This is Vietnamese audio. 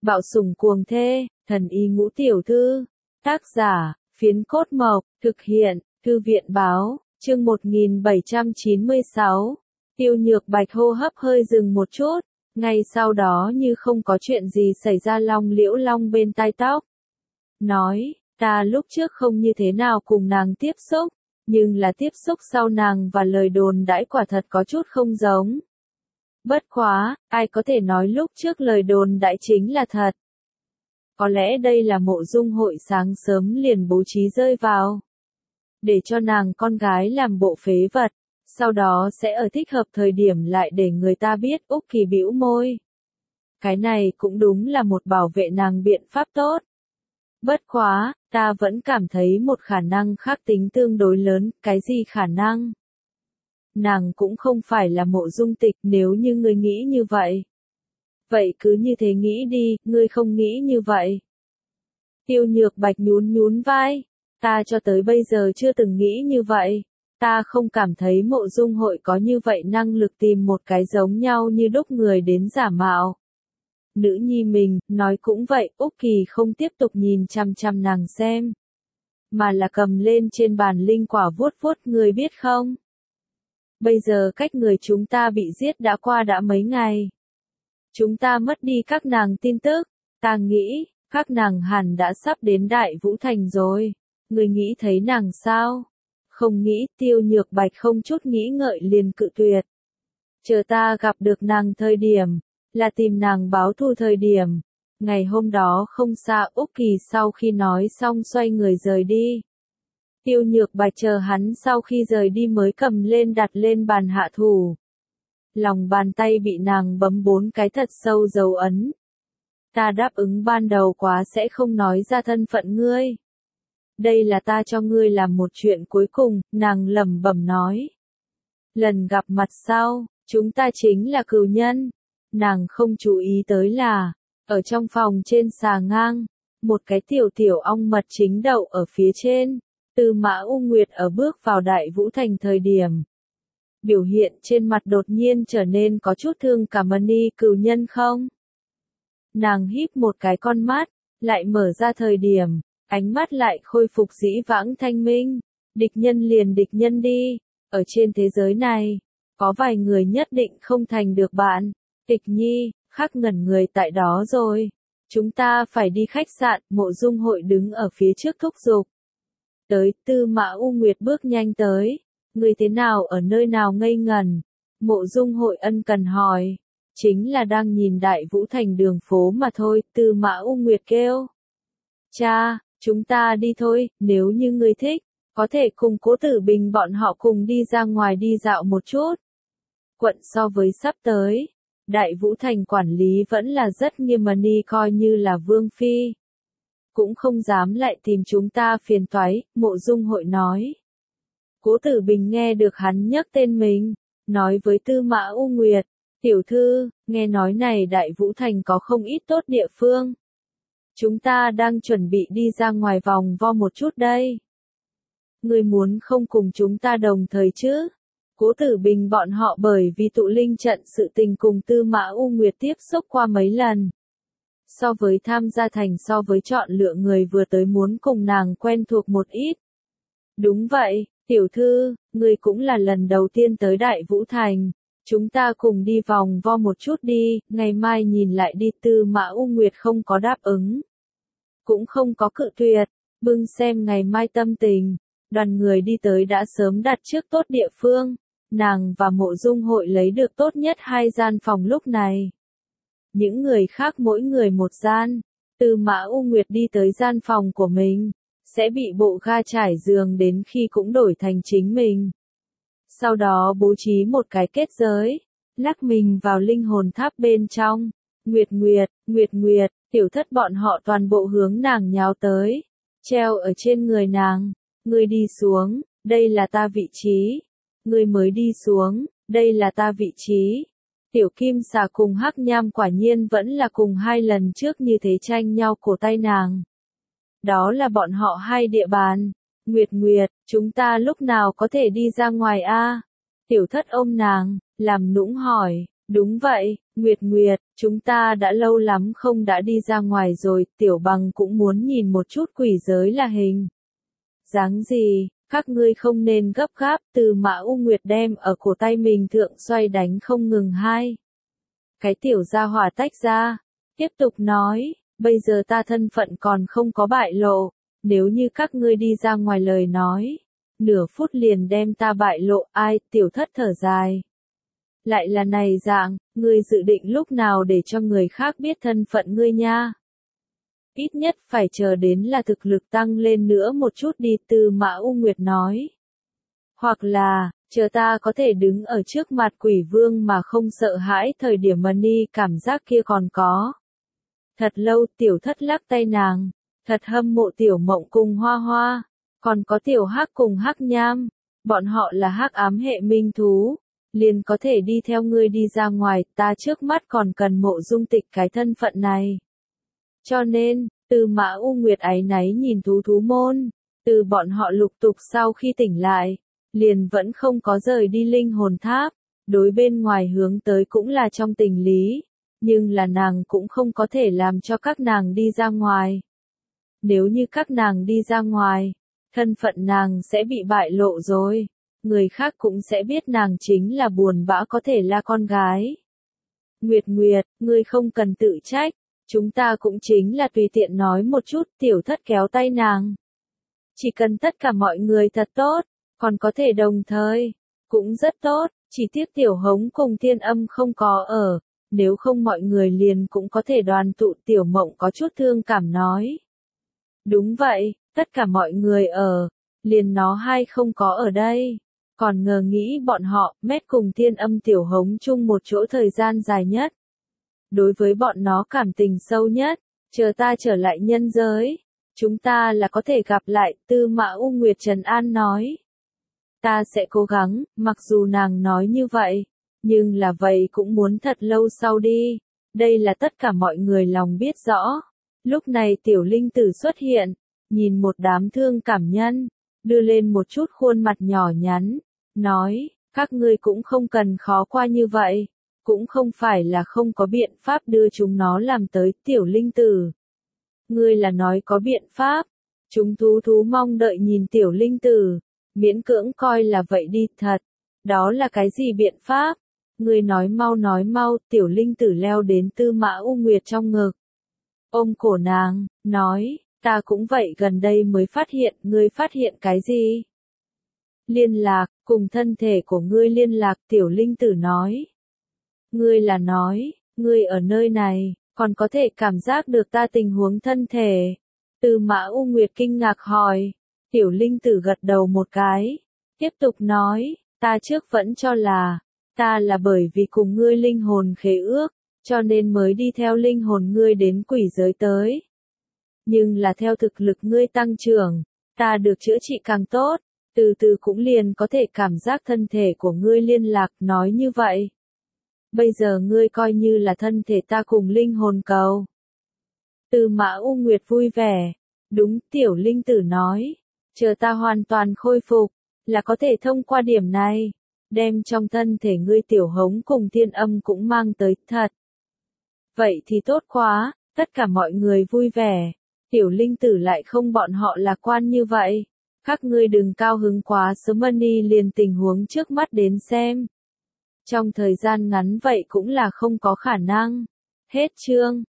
Bạo sủng cuồng thê, thần y ngũ tiểu thư. Tác giả, Phiến Cốt Mộc, thực hiện, Thư viện Báo, chương 1796. Tiêu Nhược Bạch hô hấp hơi dừng một chút, ngay sau đó như không có chuyện gì xảy ra Long Liễu Long bên tai tóc. Nói, ta lúc trước không như thế nào cùng nàng tiếp xúc, nhưng là tiếp xúc sau nàng và lời đồn đãi quả thật có chút không giống. Bất quá, ai có thể nói lúc trước lời đồn đãi chính là thật. Có lẽ đây là Mộ Dung Hội sáng sớm liền bố trí rơi vào. Để cho nàng con gái làm bộ phế vật, sau đó sẽ ở thích hợp thời điểm lại để người ta biết. Úc Kỳ bĩu môi. Cái này cũng đúng là một bảo vệ nàng biện pháp tốt. Bất quá, ta vẫn cảm thấy một khả năng khác tính tương đối lớn. Cái gì khả năng? Nàng cũng không phải là Mộ Dung Tịch nếu như ngươi nghĩ như vậy. Vậy cứ như thế nghĩ đi, ngươi không nghĩ như vậy. Tiêu Nhược Bạch nhún vai. Ta cho tới bây giờ chưa từng nghĩ như vậy. Ta không cảm thấy Mộ Dung Hội có như vậy năng lực tìm một cái giống nhau như đúc người đến giả mạo. Nữ nhi mình, nói cũng vậy. Úc Kỳ không tiếp tục nhìn chăm chăm nàng xem, mà là cầm lên trên bàn linh quả vuốt vuốt. Người biết không? Bây giờ cách người chúng ta bị giết đã qua đã mấy ngày. Chúng ta mất đi các nàng tin tức. Ta nghĩ, các nàng hẳn đã sắp đến Đại Vũ Thành rồi. Người nghĩ thấy nàng sao? Không nghĩ. Tiêu Nhược Bạch không chút nghĩ ngợi liền cự tuyệt. Chờ ta gặp được nàng thời điểm, là tìm nàng báo thù thời điểm. Ngày hôm đó không xa. Úc Kỳ sau khi nói xong xoay người rời đi. Tiêu Nhược Bạch chờ hắn sau khi rời đi mới cầm lên đặt lên bàn hạ thủ. Lòng bàn tay bị nàng bấm 4 cái thật sâu dấu ấn. Ta đáp ứng ban đầu quá sẽ không nói ra thân phận ngươi. Đây là ta cho ngươi làm một chuyện cuối cùng, nàng lẩm bẩm nói. Lần gặp mặt sau, chúng ta chính là cừu nhân. Nàng không chú ý tới là, ở trong phòng trên xà ngang, một cái tiểu ong mật chính đậu ở phía trên. Tư Mã U Nguyệt ở bước vào Đại Vũ Thành thời điểm, biểu hiện trên mặt đột nhiên trở nên có chút thương cảm. Ni cừu nhân không? Nàng híp một cái con mắt, lại mở ra thời điểm, ánh mắt lại khôi phục dĩ vãng thanh minh. Địch nhân liền địch nhân đi, ở trên thế giới này, có vài người nhất định không thành được bạn. Tịch Nhi, khắc ngẩn người tại đó rồi. Chúng ta phải đi khách sạn. Mộ Dung Hội đứng ở phía trước thúc giục. Tới. Tư Mã U Nguyệt bước nhanh tới. Người thế nào ở nơi nào ngây ngẩn? Mộ Dung Hội ân cần hỏi. Chính là đang nhìn Đại Vũ Thành đường phố mà thôi. Tư Mã U Nguyệt kêu. Cha, chúng ta đi thôi. Nếu như ngươi thích, có thể cùng Cố Tử Bình bọn họ cùng đi ra ngoài đi dạo một chút. Quận so với sắp tới, Đại Vũ Thành quản lý vẫn là rất nghiêm. Ni coi như là vương phi, cũng không dám lại tìm chúng ta phiền toái. Mộ Dung Hội nói. Cố Tử Bình nghe được hắn nhắc tên mình, nói với Tư Mã U Nguyệt. Tiểu thư, nghe nói này Đại Vũ Thành có không ít tốt địa phương. Chúng ta đang chuẩn bị đi ra ngoài vòng vo một chút đây. Ngươi muốn không cùng chúng ta đồng thời chứ? Cố Tử Bình bọn họ bởi vì tụ linh trận sự tình cùng Tư Mã U Nguyệt tiếp xúc qua mấy lần. So với tham gia thành so với chọn lựa người vừa tới muốn cùng nàng quen thuộc một ít. Đúng vậy, tiểu thư, ngươi cũng là lần đầu tiên tới Đại Vũ Thành. Chúng ta cùng đi vòng vo một chút đi, ngày mai nhìn lại đi. Tư Mã U Nguyệt không có đáp ứng, cũng không có cự tuyệt, bưng xem ngày mai tâm tình. Đoàn người đi tới đã sớm đặt trước tốt địa phương. Nàng và Mộ Dung Hội lấy được tốt nhất 2 gian phòng lúc này. Những người khác mỗi người một gian. Tư Mã U Nguyệt đi tới gian phòng của mình, sẽ bị bộ ga trải giường đến khi cũng đổi thành chính mình. Sau đó bố trí một cái kết giới, lắc mình vào linh hồn tháp bên trong. Nguyệt, tiểu thất bọn họ toàn bộ hướng nàng nhào tới, treo ở trên người nàng. Ngươi đi xuống, đây là ta vị trí. Ngươi mới đi xuống, đây là ta vị trí. Tiểu Kim Xà cùng Hắc Nham quả nhiên vẫn là cùng 2 lần trước như thế tranh nhau cổ tay nàng. Đó là bọn họ 2 địa bàn. Nguyệt, chúng ta lúc nào có thể đi ra ngoài a? Tiểu thất ôm nàng, làm nũng hỏi. Đúng vậy, Nguyệt Nguyệt, chúng ta đã lâu lắm không đã đi ra ngoài rồi, Tiểu Bằng cũng muốn nhìn một chút quỷ giới là hình dáng gì, các ngươi không nên gấp gáp. Từ Mã U Nguyệt đem ở cổ tay mình thượng xoay đánh không ngừng hai. Cái tiểu gia hỏa tách ra, tiếp tục nói, bây giờ ta thân phận còn không có bại lộ, nếu như các ngươi đi ra ngoài lời nói, nửa phút liền đem ta bại lộ. Ai? Tiểu Thất thở dài. Lại là này dạng, ngươi dự định lúc nào để cho người khác biết thân phận ngươi nha? Ít nhất phải chờ đến là thực lực tăng lên nữa một chút đi. Từ Mã U Nguyệt nói. Hoặc là, chờ ta có thể đứng ở trước mặt quỷ vương mà không sợ hãi thời điểm Money cảm giác kia còn có. Thật lâu. Tiểu Thất lắc tay nàng, thật hâm mộ Tiểu Mộng cùng Hoa Hoa, còn có Tiểu Hắc cùng Hắc Nham, bọn họ là hắc ám hệ minh thú, liền có thể đi theo ngươi đi ra ngoài, ta trước mắt còn cần Mộ Dung Tịch cái thân phận này. Cho nên, Từ Mã U Nguyệt áy náy nhìn thú môn, từ bọn họ lục tục sau khi tỉnh lại, liền vẫn không có rời đi linh hồn tháp, đối bên ngoài hướng tới cũng là trong tình lý, nhưng là nàng cũng không có thể làm cho các nàng đi ra ngoài. Nếu như các nàng đi ra ngoài, thân phận nàng sẽ bị bại lộ rồi, người khác cũng sẽ biết nàng chính là buồn bã có thể là con gái. Nguyệt Nguyệt, ngươi không cần tự trách, chúng ta cũng chính là tùy tiện nói một chút. Tiểu Thất kéo tay nàng. Chỉ cần tất cả mọi người thật tốt, còn có thể đồng thời, cũng rất tốt, chỉ tiếc Tiểu Hống cùng Thiên Âm không có ở, nếu không mọi người liền cũng có thể đoàn tụ. Tiểu Mộng có chút thương cảm nói. Đúng vậy, tất cả mọi người ở, liền nó hai không có ở đây. Còn ngờ nghĩ bọn họ, Mét cùng Thiên Âm Tiểu Hống chung một chỗ thời gian dài nhất. Đối với bọn nó cảm tình sâu nhất, chờ ta trở lại nhân giới, chúng ta là có thể gặp lại. Tư Mã U Nguyệt trấn an nói. Ta sẽ cố gắng, mặc dù nàng nói như vậy, nhưng là vậy cũng muốn thật lâu sau đi, đây là tất cả mọi người lòng biết rõ. Lúc này Tiểu Linh Tử xuất hiện, nhìn một đám thương cảm nhân, đưa lên một chút khuôn mặt nhỏ nhắn, nói, các ngươi cũng không cần khó qua như vậy, cũng không phải là không có biện pháp đưa chúng nó làm tới. Tiểu Linh Tử, ngươi là nói có biện pháp, chúng thú mong đợi nhìn Tiểu Linh Tử, miễn cưỡng coi là vậy đi. Thật, đó là cái gì biện pháp? Ngươi nói mau. Tiểu Linh Tử leo đến Tư Mã U Nguyệt trong ngực, ôm cổ nàng, nói, ta cũng vậy, gần đây mới phát hiện. Ngươi phát hiện cái gì? Liên lạc, cùng thân thể của ngươi liên lạc. Tiểu Linh Tử nói. Ngươi là nói, ngươi ở nơi này, còn có thể cảm giác được ta tình huống thân thể. Tư Mã U Nguyệt kinh ngạc hỏi. Tiểu Linh Tử gật đầu một cái, tiếp tục nói, ta trước vẫn cho là, ta là bởi vì cùng ngươi linh hồn khế ước, cho nên mới đi theo linh hồn ngươi đến quỷ giới tới. Nhưng là theo thực lực ngươi tăng trưởng, ta được chữa trị càng tốt, từ từ cũng liền có thể cảm giác thân thể của ngươi liên lạc. Nói như vậy, bây giờ ngươi coi như là thân thể ta cùng linh hồn cầu. Tư Mã U Nguyệt vui vẻ. Đúng. Tiểu Linh Tử nói, chờ ta hoàn toàn khôi phục, là có thể thông qua điểm này, đem trong thân thể ngươi Tiểu Hống cùng Thiên Âm cũng mang tới. Thật, vậy thì tốt quá. Tất cả mọi người vui vẻ. Tiểu Linh Tử lại không bọn họ lạc quan như vậy. Các ngươi đừng cao hứng quá sớm. Money liền tình huống trước mắt đến xem. Trong thời gian ngắn vậy cũng là không có khả năng. Hết chương.